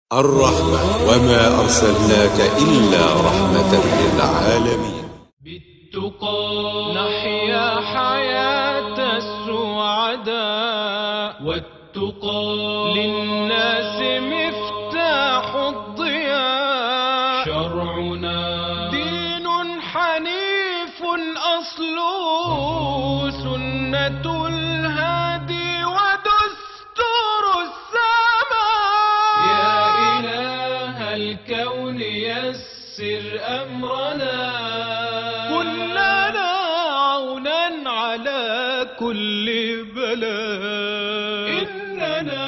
الرحمة وما أرسلناك إلا رحمة للعالمين. بالتقى نحيا حياة السعداء، والتقى للناس مفتاح الضياء. شرعنا دين حنيف أصله سنة الهادي ودستور السماء. يا إله الكون يسر أمرنا، كن لنا عونا على كل بلاء. إننا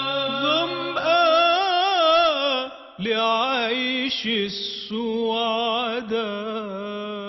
ظمآن لعيش السعداء.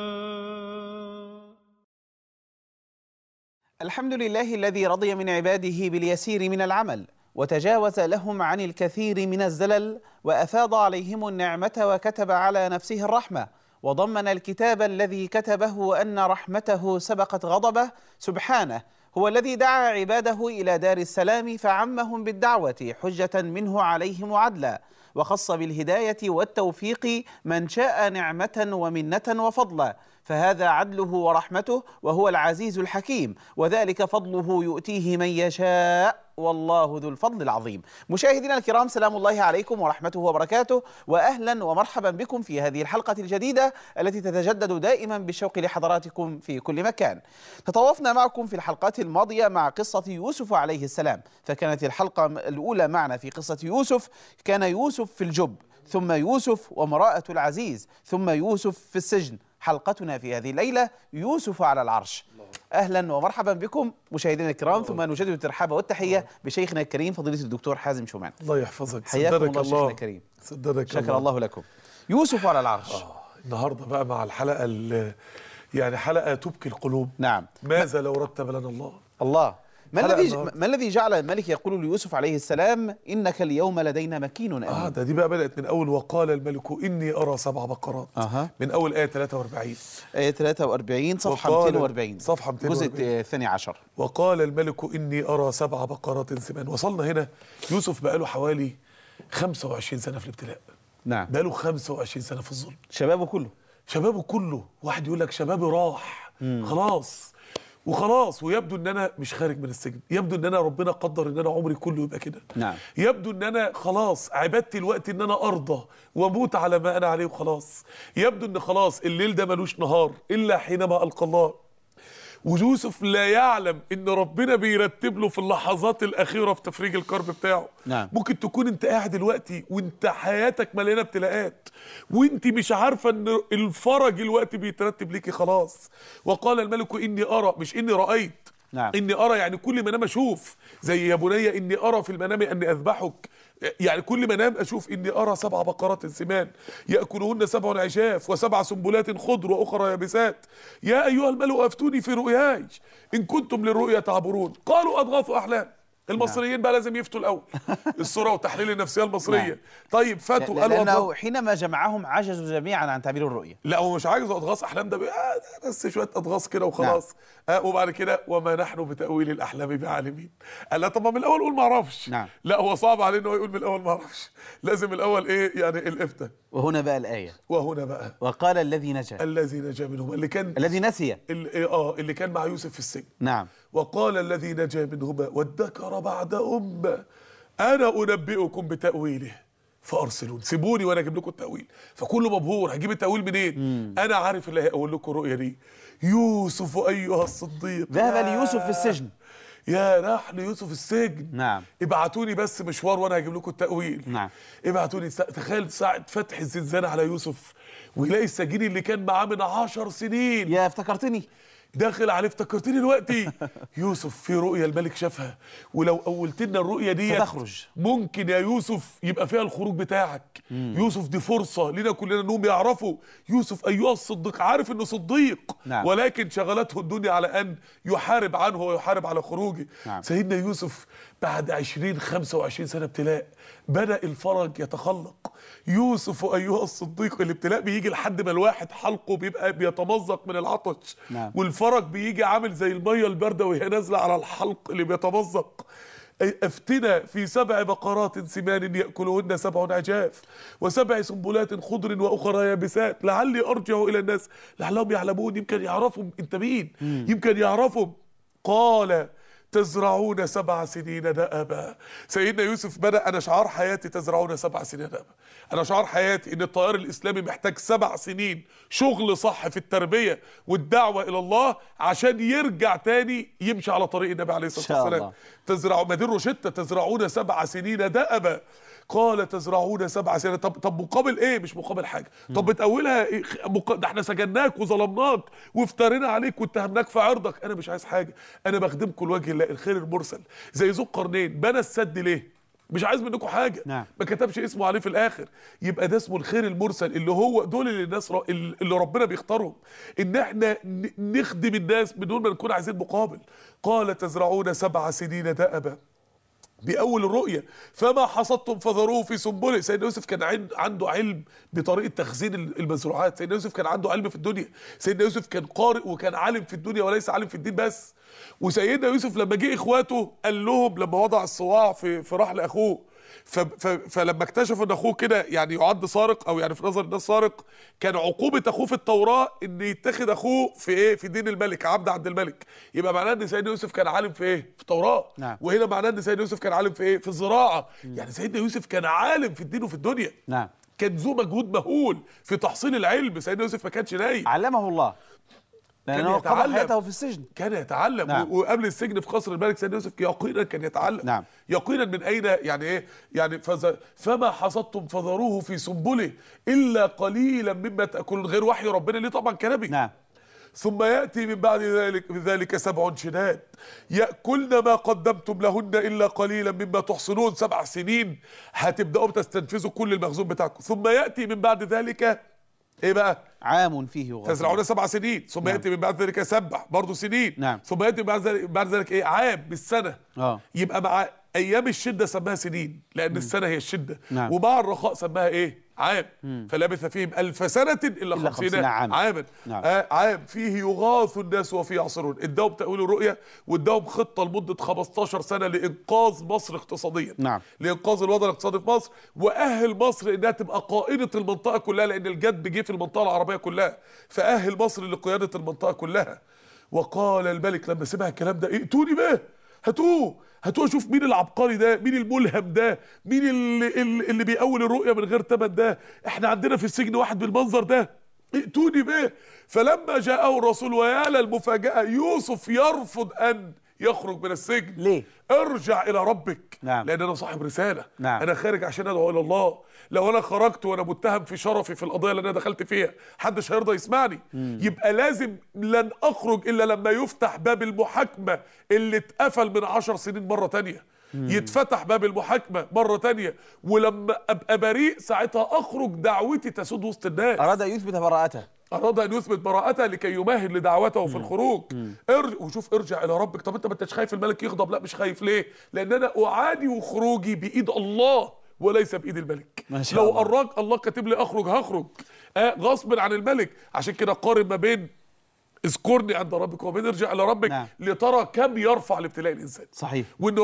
الحمد لله الذي رضي من عباده باليسير من العمل، وتجاوز لهم عن الكثير من الزلل، وأفاض عليهم النعمة وكتب على نفسه الرحمة، وضمن الكتاب الذي كتبه أن رحمته سبقت غضبه. سبحانه هو الذي دعا عباده إلى دار السلام فعمهم بالدعوة حجة منه عليهم عدلا، وخص بالهداية والتوفيق من شاء نعمة ومنة وفضلا، فهذا عدله ورحمته، وهو العزيز الحكيم، وذلك فضله يؤتيه من يشاء، والله ذو الفضل العظيم. مشاهدينا الكرام، سلام الله عليكم ورحمته وبركاته، وأهلا ومرحبا بكم في هذه الحلقة الجديدة التي تتجدد دائما بالشوق لحضراتكم في كل مكان. تطوفنا معكم في الحلقات الماضية مع قصة يوسف عليه السلام، فكانت الحلقة الأولى معنا في قصة يوسف، كان يوسف في الجب، ثم يوسف وامرأة العزيز، ثم يوسف في السجن. حلقتنا في هذه الليلة يوسف على العرش. أهلا ومرحبا بكم مشاهدينا الكرام، ثم نجدد الترحاب والتحية بشيخنا الكريم فضيلة الدكتور حازم شومان. الله يحفظك. حياكم الله شيخنا الكريم. صدقك شكر الله لكم. يوسف على العرش. النهارده بقى مع الحلقة يعني حلقة تبكي القلوب. نعم. ماذا لو رتب لنا الله ما الذي جعل الملك يقول ليوسف عليه السلام إنك اليوم لدينا مكين أمين؟ دي بقى بدأت من أول وقال الملك إني أرى 7 بقرات. من أول آية 43. آية 43 صفحة 240. صفحة 240 الجزء الثاني عشر. وقال الملك إني أرى 7 بقرات سمان. وصلنا هنا يوسف بقى له حوالي 25 سنة في الابتلاء. نعم. بقى له 25 سنة في الظلم. شبابه كله. واحد يقول لك شبابي راح خلاص وخلاص، ويبدو ان انا مش خارج من السجن، يبدو ان انا ربنا قدر ان انا عمري كله يبقى كده. نعم. يبدو ان انا خلاص عبادتي الوقت ان انا ارضى واموت على ما انا عليه وخلاص. يبدو ان خلاص الليل ده ملوش نهار الا حينما القى الله. ويوسف لا يعلم ان ربنا بيرتب له في اللحظات الاخيره في تفريج الكرب بتاعه. نعم. ممكن تكون انت قاعد دلوقتي وانت حياتك مليانه ابتلاءات، وانت مش عارفه ان الفرج الوقت بيترتب ليكي خلاص. وقال الملك اني ارى، مش اني رايت. نعم. اني ارى يعني كل ما انام اشوف، زي يا بني اني ارى في المنام اني اذبحك، يعني كل ما انام اشوف اني ارى 7 بقرات سمان ياكلهن 7 عجاف و7 سنبلات خضر واخرى يابسات. يا ايها الملأ افتوني في رؤياي ان كنتم للرؤيا تعبرون. قالوا اضغاث احلام. المصريين بقى لازم يفتوا الاول الصوره وتحليل النفسيه المصريه. نعم. طيب فاتوا قالوا لأنه حينما جمعهم عجزوا جميعا عن تعبير الرؤية. لا هو مش عاجز اضغاث احلام، ده بس شويه اضغاث كده وخلاص. نعم. وبعد كده وما نحن بتاويل الاحلام بعالمين. قال لا طب ما من الاول قول ما اعرفش. نعم. لا هو صعب عليه انه يقول من الاول ما اعرفش، لازم الاول ايه يعني الافتاء. وهنا بقى الآية وقال الذي نجا منهما الذي نسي اللي كان مع يوسف في السجن. نعم. وقال الذي نجا منهما وادكر بعد أمة أنا أنبئكم بتأويله فأرسلون. سيبوني وأنا أجيب لكم التأويل. فكله مبهور، هجيب التأويل منين؟ أنا عارف اللي هيقول لكم الرؤية دي. يوسف أيها الصديق ذهب ليوسف في السجن. يا راح ليوسف السجن. نعم. ابعتوني بس مشوار وانا هجيب لكم التأويل. نعم. ابعتوني. تخيل ساعة فتح الزنزانة على يوسف ويلاقي السجين اللي كان معاه من 10 سنين. يا افتكرتني داخل عليه، افتكرتني دلوقتي. يوسف في رؤية الملك شافها، ولو قولت لنا الرؤية دي ستخرج ممكن يا يوسف يبقى فيها الخروج بتاعك. يوسف دي فرصة لنا كلنا انهم يعرفوا يوسف ايها الصديق، عارف انه صديق. نعم. ولكن شغلته الدنيا على ان يحارب عنه ويحارب على خروجه. نعم. سيدنا يوسف بعد 25 سنة ابتلاء بدأ الفرج يتخلق. يوسف ايها الصديق. الابتلاء بيجي لحد ما الواحد حلقه بيبقى بيتمزق من العطش. نعم. والفرج بيجي عامل زي الميه البارده وهي نازله على الحلق اللي بيتمزق. افتنا في 7 بقرات سمان يأكلهن 7 عجاف و7 سنبلات خضر وأخرى يابسات لعلي أرجع إلى الناس لعلهم يعلمون، يمكن يعرفهم أنت مين، يمكن يعرفهم. قال تزرعون 7 سنين دأبا. سيدنا يوسف بدأ: أنا شعار حياتي تزرعون 7 سنين دأبا. أنا شعار حياتي إن التيار الإسلامي محتاج 7 سنين شغل صح في التربية والدعوة إلى الله عشان يرجع تاني يمشي على طريق النبي عليه الصلاة والسلام. تزرعوا مدير شتى تزرعون 7 سنين دأبا. قال تزرعون 7 سنين. طب مقابل ايه؟ مش مقابل حاجه. طب بتأولها إيه؟ ده احنا سجناك وظلمناك وافترينا عليك واتهمناك في عرضك. انا مش عايز حاجه، انا بخدمكم لوجه الله، الخير المرسل. زي ذو القرنين بنى السد ليه؟ مش عايز منكم حاجه. نعم. ما كتبش اسمه عليه في الاخر. يبقى ده اسمه الخير المرسل، اللي هو دول اللي الناس اللي ربنا بيختارهم ان احنا نخدم الناس بدون ما نكون عايزين مقابل. قال تزرعون 7 سنين دأبا. بأول الرؤية فما حصدتم فذروه في سنبله. سيدنا يوسف كان عنده علم بطريقة تخزين المزروعات. سيدنا يوسف كان عنده علم في الدنيا. سيدنا يوسف كان قارئ وكان عالم في الدنيا وليس عالم في الدين بس. وسيدنا يوسف لما جه اخواته قال لهم لما وضع الصواع في رحل اخوه، فلما اكتشف ان اخوه كده يعني يعد سارق او يعني في نظر الناس سارق، كان عقوبه اخوه في التوراه ان يتخذ اخوه في ايه؟ في دين الملك، عبد عند الملك. يبقى معناه ان سيدنا يوسف كان عالم في ايه؟ في التوراه. نعم. وهنا معناه ان سيدنا يوسف كان عالم في ايه؟ في الزراعه. يعني سيدنا يوسف كان عالم في الدين وفي الدنيا. نعم. كان ذو مجهود مهول في تحصيل العلم. سيدنا يوسف ما كانش نايم، علمه الله لأنه قضى حياته في السجن. كان يتعلم. نعم. وقبل السجن في قصر الملك سيدنا يوسف يقينا كان يتعلم. نعم. يقينا من اين؟ يعني ايه؟ يعني فما حصدتم فذروه في سنبله الا قليلا مما تاكلون. غير وحي ربنا ليه طبعا كنبي. نعم. ثم ياتي من بعد ذلك 7 شداد ياكلن ما قدمتم لهن الا قليلا مما تحصنون. 7 سنين هتبداوا تستنفذوا كل المخزون بتاعكم. ثم ياتي من بعد ذلك ايه بقى؟ عام فيه يغاثون. تزرعون 7 سنين. ثم نعم. ياتي من بعد ذلك 7 برضه سنين. نعم. ثم ياتي بعد ذلك ايه؟ عام بالسنه. يبقى مع ايام الشده سماها سنين لان السنه هي الشده. نعم. ومع الرخاء سماها ايه؟ عام. فلبث فيهم 1000 سنه الا 50 عاما. نعم. عام فيه يغاث الناس وفيه يعصرون. اداهم تاويل الرؤيه واداهم خطه لمده 15 سنه لانقاذ مصر اقتصاديا. نعم. لانقاذ الوضع الاقتصادي في مصر، واهل مصر انها تبقى قائده المنطقه كلها لان الجد جه في المنطقه العربيه كلها، فاهل مصر لقياده المنطقه كلها. وقال الملك لما سمع الكلام ده: ائتوني به، هاتوه اشوف مين العبقري ده، مين الملهم ده، مين اللي بيأول الرؤيه من غير تمن ده. احنا عندنا في السجن واحد بالمنظر ده، ائتوني به. فلما جاءه الرسول ويا للمفاجاه يوسف يرفض ان يخرج من السجن. ليه؟ ارجع الى ربك. نعم. لان انا صاحب رساله. نعم. انا خارج عشان ادعو الى الله. لو انا خرجت وانا متهم في شرفي في القضيه اللي انا دخلت فيها محدش هيرضى يسمعني. يبقى لازم لن اخرج الا لما يفتح باب المحاكمه اللي اتقفل من 10 سنين مره تانية. يتفتح باب المحاكمه مره تانية، ولما ابقى بريء ساعتها اخرج دعوتي تسود وسط الناس. أراد أن يثبت براءته. أراد أن يثبت براءته لكي يمهد لدعوته في الخروج. وشوف ارجع إلى ربك. طب أنت ما انتش خايف الملك يغضب؟ لا مش خايف. ليه؟ لأن أنا أعادي وخروجي بإيد الله وليس بإيد الملك. ما شاء لو الله. أراك الله كاتب لي أخرج هخرج غصب عن الملك. عشان كده قارن ما بين اذكرني عند ربك وبين ارجع إلى ربك. نعم. لترى كم يرفع الابتلاء الإنسان. صحيح.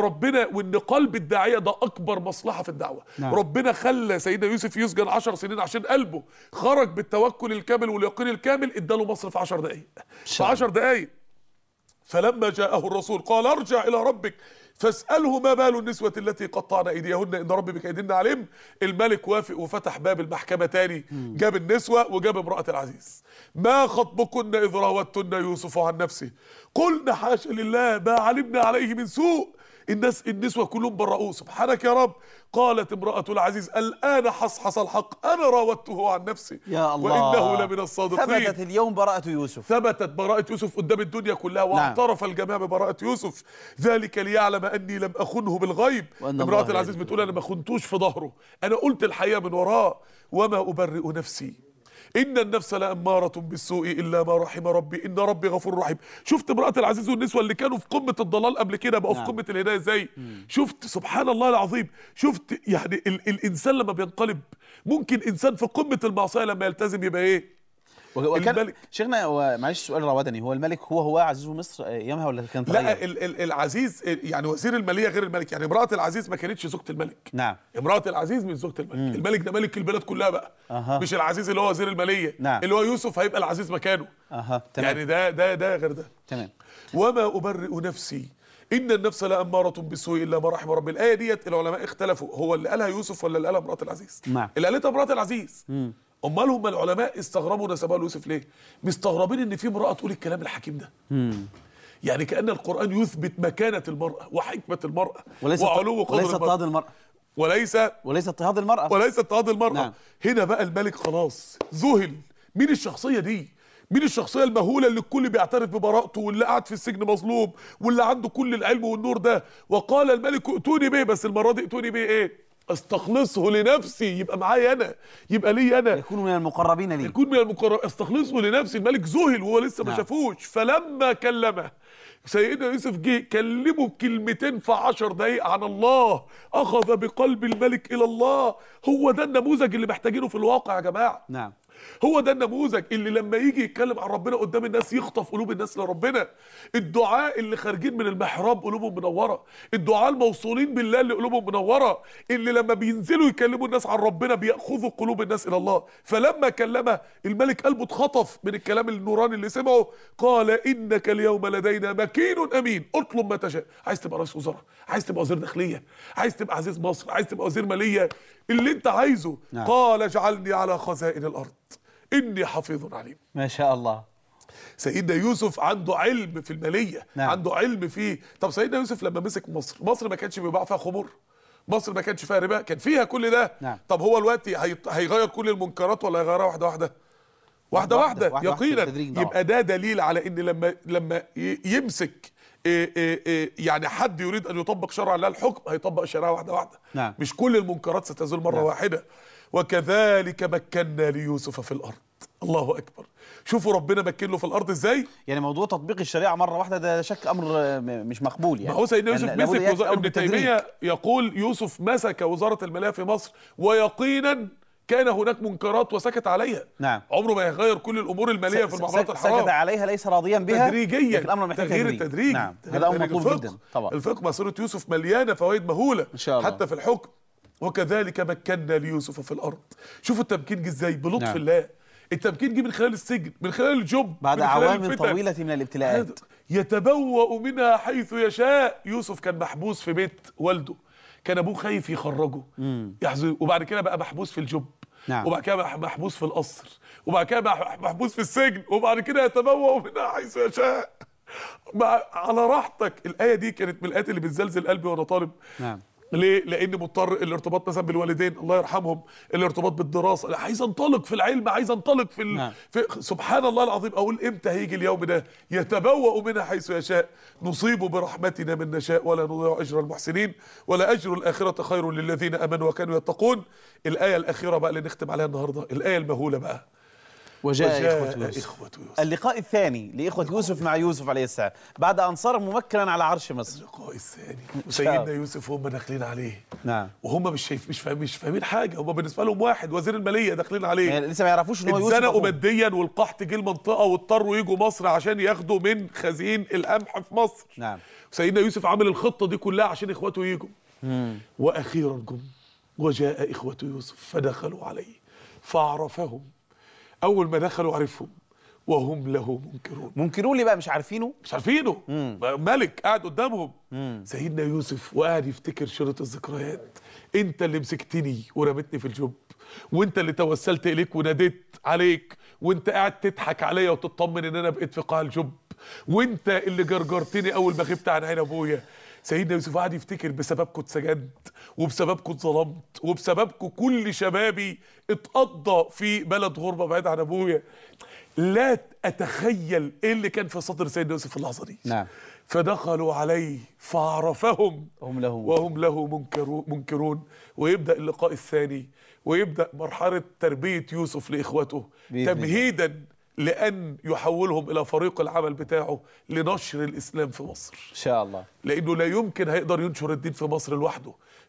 وان قلب الداعيه ده اكبر مصلحه في الدعوه. نعم. ربنا خلى سيدنا يوسف يسجن 10 سنين عشان قلبه خرج بالتوكل الكامل واليقين الكامل. اداله مصر في 10 دقائق. في 10 دقائق. فلما جاءه الرسول قال ارجع الى ربك فاساله ما بال النسوه التي قطعن ايديهن ان ربي بكيدن عليم. الملك وافق وفتح باب المحكمه تاني. جاب النسوه وجاب امراه العزيز. ما خطبكن اذ راوتن يوسف عن نفسه قلنا حاشا لله ما علمنا عليه من سوء. النسوة كلهم برؤوه. سبحانك يا رب. قالت امرأة العزيز الآن حصحص الحق أنا راودته عن نفسي يا الله. وإنه لمن الصادقين. ثبتت اليوم براءة يوسف. ثبتت براءة يوسف قدام الدنيا كلها. واعترف الجميع ببراءة يوسف. ذلك ليعلم أني لم أخنه بالغيب. امرأة العزيز بتقول أنا ما خنتوش في ظهره، أنا قلت الحقيقة من وراه. وما أبرئ نفسي إن النفس لأمارة بالسوء إلا ما رحم ربي إن ربي غفور رحيم. شفت امرأة العزيز والنسوة اللي كانوا في قمة الضلال قبل كده بقوا في قمة الهداية ازاي؟ شفت سبحان الله العظيم. شفت يعني الإنسان لما بينقلب. ممكن إنسان في قمة المعصية لما يلتزم يبقى إيه؟ وكان شيخنا معلش سؤال روادني، هو الملك هو عزيز مصر ايامها ولا كان تغير؟ لا العزيز يعني وزير الماليه غير الملك، يعني امراه العزيز ما كانتش زوجة الملك. نعم. امراه العزيز مش زوجة الملك. الملك ده ملك البلاد كلها بقى. مش العزيز اللي هو وزير الماليه. نعم. اللي هو يوسف هيبقى العزيز مكانه. تمام. يعني ده غير ده. تمام. وما ابرئ نفسي ان النفس لاماره بالسوء الا ما رحم ربي. الايه ديت العلماء اختلفوا، هو اللي قالها يوسف ولا اللي قالها امراه العزيز؟ نعم. اللي قالتها امراه العزيز. امال هم العلماء استغربوا نسبها ليوسف ليه؟ مستغربين ان في امراه تقول الكلام الحكيم ده. يعني كأن القرآن يثبت مكانة المرأة وحكمة المرأة وعلو قدر وليس اضطهاد المرأة وليس اضطهاد المرأة. نعم. هنا بقى الملك خلاص ذهل. مين الشخصية دي؟ مين الشخصية المهولة اللي الكل بيعترف ببراءته واللي قاعد في السجن مظلوم واللي عنده كل العلم والنور ده؟ وقال الملك ائتوني به، بس المرة دي ائتوني به ايه؟ استخلصه لنفسي، يبقى معايا انا، يبقى لي انا، يكون من المقربين لي، يكون من المقربين، استخلصه لنفسي. الملك ذهل وهو لسه ما شافوش. فلما كلمه سيدنا يوسف جه كلمه بكلمتين في 10 دقايق عن الله، اخذ بقلب الملك الى الله. هو ده النموذج اللي محتاجينه في الواقع يا جماعه. نعم. هو ده النموذج اللي لما يجي يتكلم عن ربنا قدام الناس يخطف قلوب الناس لربنا. الدعاء اللي خارجين من المحراب قلوبهم منوره، الدعاء الموصولين بالله اللي قلوبهم منوره، اللي لما بينزلوا يكلموا الناس عن ربنا بياخذوا قلوب الناس الى الله. فلما كلمه الملك قلبه اتخطف من الكلام النوراني اللي سمعه. قال انك اليوم لدينا مكين امين، اطلب ما تشاء. عايز تبقى رئيس وزراء، عايز تبقى وزير داخليه، عايز تبقى عزيز مصر، عايز تبقى وزير ماليه، اللي انت عايزه. نعم. قال اجعلني على خزائن الارض إني حفيظ عليم. ما شاء الله. سيدنا يوسف عنده علم في المالية. نعم. عنده علم فيه. طب سيدنا يوسف لما مسك مصر ما كانش بيباع فيها خمور، مصر ما كانش فيها ربا، كان فيها كل ده. نعم. طب هو دلوقتي هيغير كل المنكرات ولا هيغيرها واحدة يقينا؟ يبقى ده دليل على ان لما يمسك يعني حد يريد ان يطبق شرع الله الحكم هيطبق الشريعة واحدة. نعم. مش كل المنكرات ستزول مرة واحدة. وكذلك مكنا ليوسف في الارض. الله اكبر. شوفوا ربنا مكن له في الارض ازاي. يعني موضوع تطبيق الشريعه مره واحده ده شك امر مش مقبول. يعني ما هو سيدنا يوسف مسك ابن تيميه يقول يوسف مسك وزاره الماليه في مصر ويقينا كان هناك منكرات وسكت عليها. نعم. عمره ما يغير كل الامور الماليه في المعاملات الحرام. سكت عليها ليس راضيا بها تدريجيا. الامر محتاج تغيير التدريج. نعم. هذا امر مطلوب جدا طبعا. الفقه مسيره يوسف مليانه فوائد مهوله ان شاء الله. حتى في الحكم. وكذلك مكنا ليوسف في الارض. شوفوا التمكين جه ازاي بلطف. نعم. الله. التمكين جه من خلال السجن، من خلال الجب، بعد من خلال اعوام طويله من الابتلاءات. يتبوأ منها حيث يشاء. يوسف كان محبوس في بيت والده، كان ابوه خايف يخرجه يحزن، وبعد كده بقى محبوس في الجب. نعم. وبعد كده بقى محبوس في القصر، وبعد كده بقى محبوس في السجن، وبعد كده يتبوأ منها حيث يشاء على راحتك. الآية دي كانت من الآيات اللي بتزلزل قلبي وانا طالب. نعم. ليه؟ لأن مضطر الارتباط مثلا بالوالدين الله يرحمهم، الارتباط بالدراسة، عايز انطلق في العلم، عايز انطلق في, نعم. في سبحان الله العظيم. أقول إمتى هيجي اليوم ده؟ يتبوأ منها حيث يشاء، نصيب برحمتنا من نشاء ولا نضيع أجر المحسنين ولا أجر الآخرة خير للذين آمنوا وكانوا يتقون. الآية الأخيرة بقى اللي نختم عليها النهاردة، الآية المهولة بقى. وجاء إخوة يوسف. اللقاء الثاني لإخوة يوسف مع يوسف عليه السلام بعد أن صار ممكنا على عرش مصر. اللقاء الثاني وسيدنا يوسف وهم داخلين عليه. نعم. وهم مش فاهمين حاجه. هم بالنسبه لهم واحد وزير الماليه داخلين عليه، يعني لسه ما يعرفوش ان هو يوسف. اتزنقوا ماديا والقحط جه المنطقه واضطروا يجوا مصر عشان ياخدوا من خزين القمح في مصر. نعم. سيدنا يوسف عمل الخطه دي كلها عشان اخواته يجوا. واخيرا جم وجاء اخوه يوسف فدخلوا عليه فعرفهم. اول ما دخلوا عرفهم وهم له منكرون ليه بقى؟ مش عارفينه ملك قاعد قدامهم. سيدنا يوسف وقاعد يفتكر شريط الذكريات. انت اللي مسكتني ورمتني في الجب، وانت اللي توسلت اليك وناديت عليك، وانت قاعد تضحك عليا وتطمن ان انا بقيت في قاع الجب، وانت اللي جرجرتني اول ما غبت عن عين ابويا. سيدنا يوسف قاعد يفتكر بسببكم اتسجنت، وبسببكم اتظلمت، وبسببكم كل شبابي اتقضى في بلد غربه بعيد عن ابويا. لا اتخيل ايه اللي كان في صدر سيدنا يوسف في اللحظه دي. نعم. فدخلوا عليه فعرفهم وهم له منكرون. ويبدا اللقاء الثاني ويبدا مرحله تربيه يوسف لاخوته تمهيدا لأن يحولهم إلى فريق العمل بتاعه لنشر الإسلام في مصر. إن شاء الله. لأنه لا يمكن هيقدر ينشر الدين في مصر لوحده.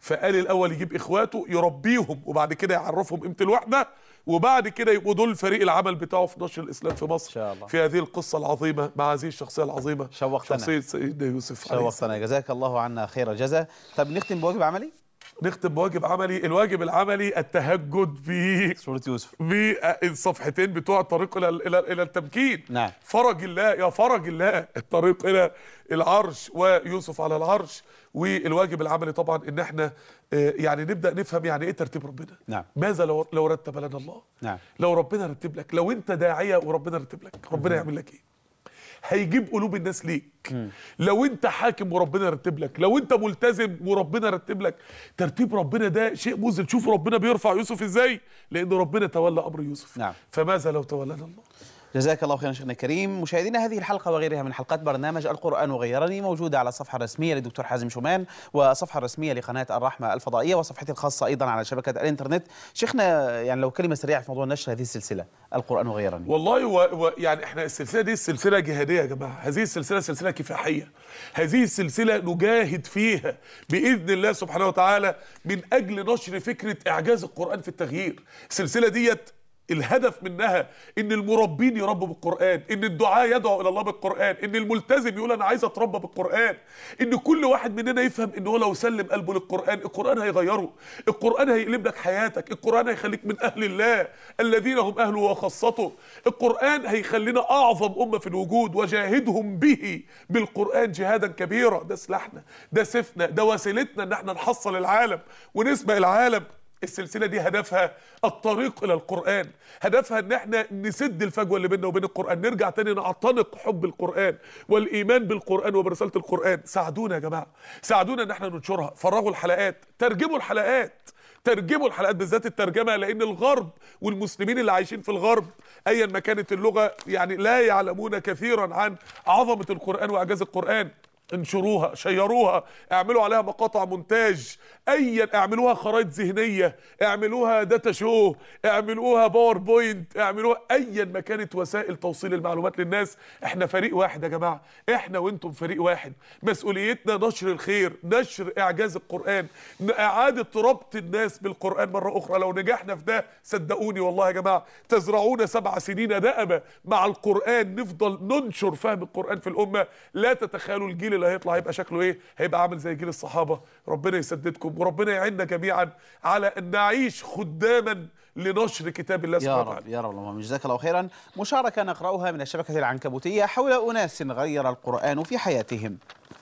فقال الاول يجيب اخواته يربيهم وبعد كده يعرفهم قيمه الوحده، وبعد كده يبقوا دول فريق العمل بتاعه في نشر الاسلام في مصر. إن شاء الله. في هذه القصه العظيمه مع هذه الشخصيه العظيمه، شوقتنا. شخصيه سيدنا يوسف عليه السلام. شوقتنا، جزاك الله عنا خير الجزاء. طب نختم بواجب عملي. نختم بواجب عملي. الواجب العملي التهجد سورة يوسف بالصفحتين بتوع الطريق الى التمكين. نعم. فرج الله، يا فرج الله، الطريق الى العرش ويوسف على العرش. والواجب العملي طبعا ان احنا يعني نبدا نفهم يعني ايه ترتيب ربنا. نعم. ماذا لو رتب لنا الله؟ نعم. لو ربنا رتب لك، لو انت داعيه وربنا رتب لك، ربنا يعمل لك ايه؟ هيجيب قلوب الناس ليك. لو انت حاكم وربنا رتب لك، لو انت ملتزم وربنا رتب لك. ترتيب ربنا ده شيء مذهل. شوف ربنا بيرفع يوسف ازاي، لان ربنا تولى امر يوسف. نعم. فماذا لو تولنا الله؟ جزاك الله خيرا شيخنا الكريم. مشاهدينا، هذه الحلقة وغيرها من حلقات برنامج القرآن وغيرني موجودة على الصفحة الرسمية للدكتور حازم شومان، والصفحة الرسمية لقناة الرحمة الفضائية، وصفحتي الخاصة أيضا على شبكة الإنترنت. شيخنا، يعني لو كلمة سريعة في موضوع نشر هذه السلسلة القرآن وغيرني. والله يعني احنا السلسلة دي سلسلة جهادية يا جماعة. هذه السلسلة سلسلة كفاحية. هذه السلسلة نجاهد فيها بإذن الله سبحانه وتعالى من أجل نشر فكرة إعجاز القرآن في التغيير. السلسلة ديت الهدف منها ان المربين يربوا بالقرآن، ان الدعاء يدعو الى الله بالقرآن، ان الملتزم يقول انا عايز اتربى بالقرآن، ان كل واحد مننا يفهم ان هو لو سلم قلبه للقرآن القرآن هيغيره، القرآن هيقلب لك حياتك، القرآن هيخليك من اهل الله الذين هم اهله وخاصته، القرآن هيخلينا اعظم امة في الوجود، وجاهدهم به بالقرآن جهادا كبيرا. ده سلاحنا، ده سيفنا، ده وسيلتنا ان احنا نحصل العالم ونسبق العالم. السلسلة دي هدفها الطريق إلى القرآن، هدفها إن احنا نسد الفجوة اللي بيننا وبين القرآن، نرجع تاني نعتنق حب القرآن والإيمان بالقرآن وبرسالة القرآن. ساعدونا يا جماعة، ساعدونا إن احنا ننشرها، فرغوا الحلقات، ترجموا الحلقات، ترجموا الحلقات بالذات الترجمة، لأن الغرب والمسلمين اللي عايشين في الغرب أيا ما كانت اللغة يعني لا يعلمون كثيرا عن عظمة القرآن وإعجاز القرآن. انشروها، شيروها، اعملوا عليها مقاطع مونتاج، اعملوها خرائط ذهنيه، اعملوها داتا شو، اعملوها باوربوينت، اعملوها ايا ما كانت وسائل توصيل المعلومات للناس. احنا فريق واحد يا جماعه، احنا وانتم فريق واحد. مسؤوليتنا نشر الخير، نشر اعجاز القران، اعاده ربط الناس بالقران مره اخرى. لو نجحنا في ده صدقوني والله يا جماعه تزرعون 7 سنين دأبة مع القران، نفضل ننشر فهم القران في الامه. لا تتخيلوا الجيل اللي هيطلع هيبقى شكله ايه، هيبقى عامل زي جيل الصحابه. ربنا يسددكم وربنا يعيننا جميعا على ان نعيش خداما لنشر كتاب الله سبحانه وتعالى. يا رب اللهم جزاك الله خيرا. مشاركه نقراها من الشبكه العنكبوتيه حول اناس غير القران في حياتهم.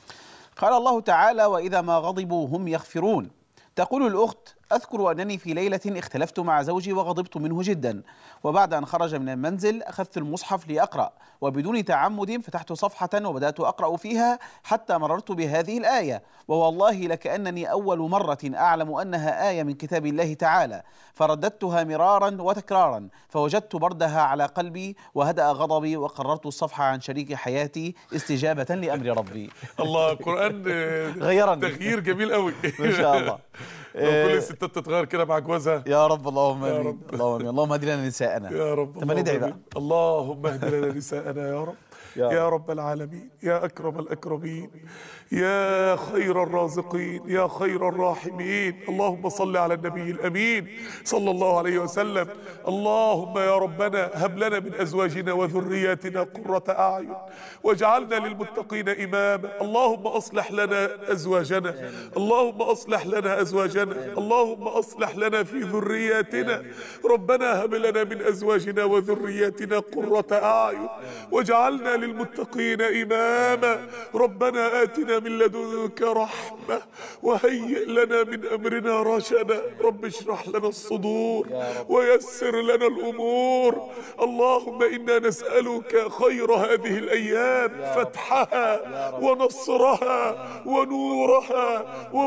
قال الله تعالى: واذا ما غضبوا هم يغفرون. تقول الاخت: أذكر أنني في ليلة اختلفت مع زوجي وغضبت منه جدا، وبعد أن خرج من المنزل أخذت المصحف لأقرأ، وبدون تعمد فتحت صفحة وبدأت أقرأ فيها حتى مررت بهذه الآية، ووالله لكأنني أول مرة أعلم أنها آية من كتاب الله تعالى، فرددتها مرارا وتكرارا، فوجدت بردها على قلبي وهدأ غضبي، وقررت الصفحة عن شريك حياتي استجابة لأمر ربي. الله، القرآن غيرني تغيير جميل قوي ما شاء الله. لو كل الستات تتغير كده مع جوازها يا رب، اللهم يا امين. رب. اللهم امين. اللهم اهد لنا نساءنا يا رب. طب ندعي بقى. اللهم اهد لنا نساءنا يا رب. يا رب العالمين، يا أكرم الأكرمين، يا خير الرازقين، يا خير الراحمين. اللهم صل على النبي الأمين صلى الله عليه وسلم. اللهم يا ربنا هب لنا من أزواجنا وذرياتنا قرة أعين واجعلنا للمتقين إماما. اللهم أصلح لنا أزواجنا، اللهم أصلح لنا أزواجنا، اللهم أصلح لنا في ذرياتنا. ربنا هب لنا من أزواجنا وذرياتنا قرة أعين واجعلنا للمتقين إماما. ربنا آتنا من لدنك رحمة وهيئ لنا من أمرنا رشدا. رب اشرح لنا الصدور ويسر لنا الأمور. اللهم إنا نسألك خير هذه الأيام، فتحها ونصرها ونورها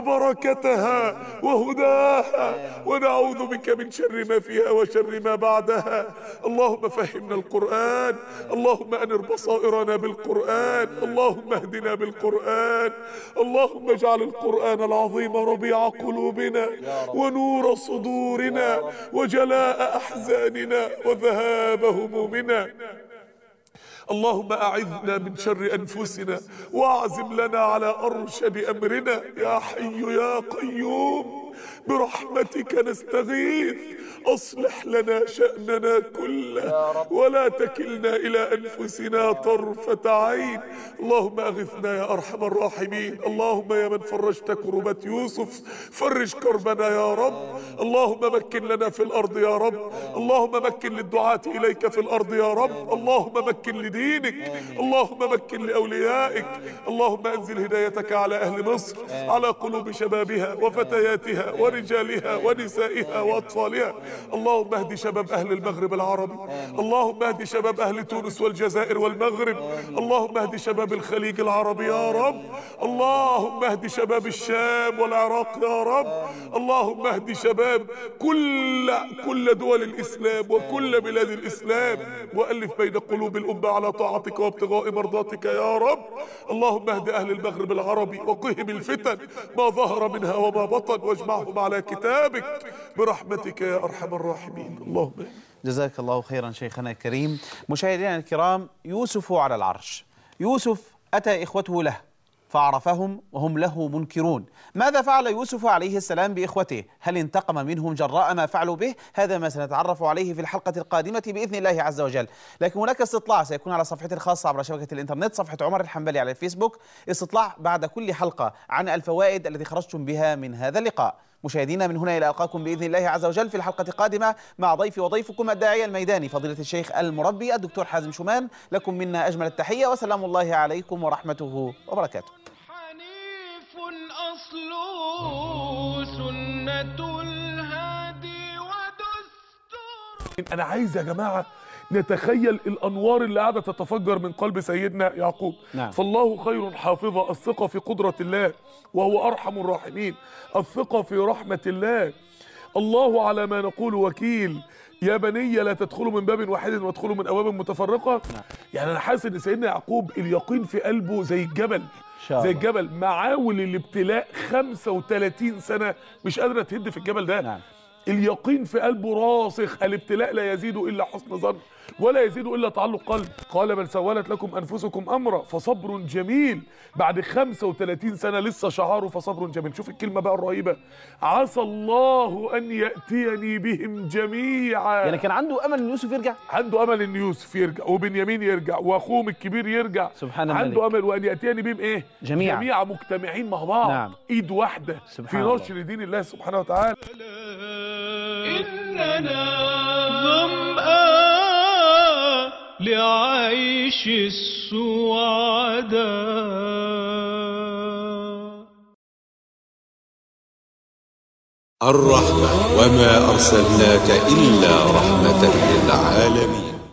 وبركتها وهداها، ونعوذ بك من شر ما فيها وشر ما بعدها. اللهم فهمنا القرآن، اللهم أنر بصائرنا بالقرآن، اللهم اهدنا بالقرآن. اللهم اجعل القرآن العظيم ربيع قلوبنا ونور صدورنا وجلاء أحزاننا وذهاب همومنا. اللهم أعذنا من شر أنفسنا واعزم لنا على أرشد أمرنا يا حي يا قيوم برحمتك نستغيث أصلح لنا شأننا كله ولا تكلنا إلى أنفسنا طرفة عين. اللهم أغثنا يا أرحم الراحمين. اللهم يا من فرجت كربة يوسف فرج كربنا يا رب. اللهم مكن لنا في الأرض يا رب. اللهم مكن للدعاة إليك في الأرض يا رب. اللهم مكن لدينك. اللهم مكن لأوليائك. اللهم أنزل هدايتك على أهل مصر على قلوب شبابها وفتياتها ورجالها ونسائها وأطفالها. اللهم اهد شباب أهل المغرب العربي. اللهم اهد شباب أهل تونس والجزائر والمغرب. اللهم اهد شباب الخليج العربي يا رب. اللهم اهد شباب الشام والعراق يا رب. اللهم اهد شباب كل دول الإسلام وكل بلاد الإسلام وألف بين قلوب الأمة على طاعتك وابتغاء مرضاتك يا رب. اللهم اهد أهل المغرب العربي وقهم الفتن ما ظهر منها وما بطن واجمعهم على كتابك برحمتك يا أرحم الراحمين. اللهم جزاك الله خيرا شيخنا الكريم. مشاهدينا الكرام، يوسف على العرش. يوسف أتى إخوته له فعرفهم وهم له منكرون. ماذا فعل يوسف عليه السلام بإخوته؟ هل انتقم منهم جراء ما فعلوا به؟ هذا ما سنتعرف عليه في الحلقة القادمة بإذن الله عز وجل. لكن هناك استطلاع سيكون على صفحتي الخاصة عبر شبكة الإنترنت، صفحة عمر الحنبلي على الفيسبوك، استطلاع بعد كل حلقة عن الفوائد التي خرجتم بها من هذا اللقاء. مشاهدينا، من هنا إلى ألقاكم بإذن الله عز وجل في الحلقة القادمة مع ضيفي وضيفكم الداعية الميداني فضيلة الشيخ المربي الدكتور حازم شومان. لكم منا أجمل التحية وسلام الله عليكم ورحمته وبركاته. حنيف أصله سنة الهادي ودستور. أنا عايز يا جماعة نتخيل الأنوار اللي قاعدة تتفجر من قلب سيدنا يعقوب. نعم. فالله خير حافظة. الثقة في قدرة الله وهو أرحم الراحمين. الثقة في رحمة الله. الله على ما نقول وكيل. يا بني لا تدخلوا من باب واحد وادخلوا من أبواب متفرقة. نعم. يعني أنا حاسس إن سيدنا يعقوب اليقين في قلبه زي الجبل، زي الجبل. معاول الابتلاء 35 سنة مش قادرة تهد في الجبل ده. نعم. اليقين في قلبه راسخ. الابتلاء لا يزيد إلا حسن ظن ولا يزيد إلا تعلق قلب. قال بل سولت لكم أنفسكم أمرا فصبر جميل. بعد 35 سنة لسه شعاره فصبر جميل. شوف الكلمة بقى الرهيبة، عسى الله أن يأتيني بهم جميعا. يعني كان عنده أمل أن يوسف يرجع؟ عنده أمل أن يوسف يرجع وبنيامين يرجع وأخوهم الكبير يرجع. سبحان الله. عنده أمل وأن يأتيني بهم إيه؟ جميعا مجتمعين مع بعض. نعم. إيد واحدة في نشر دين الله سبحانه وتعالى. إننا ظمآن لعيش السعداء. الرحمة وما أرسلناك إلا رحمة للعالمين.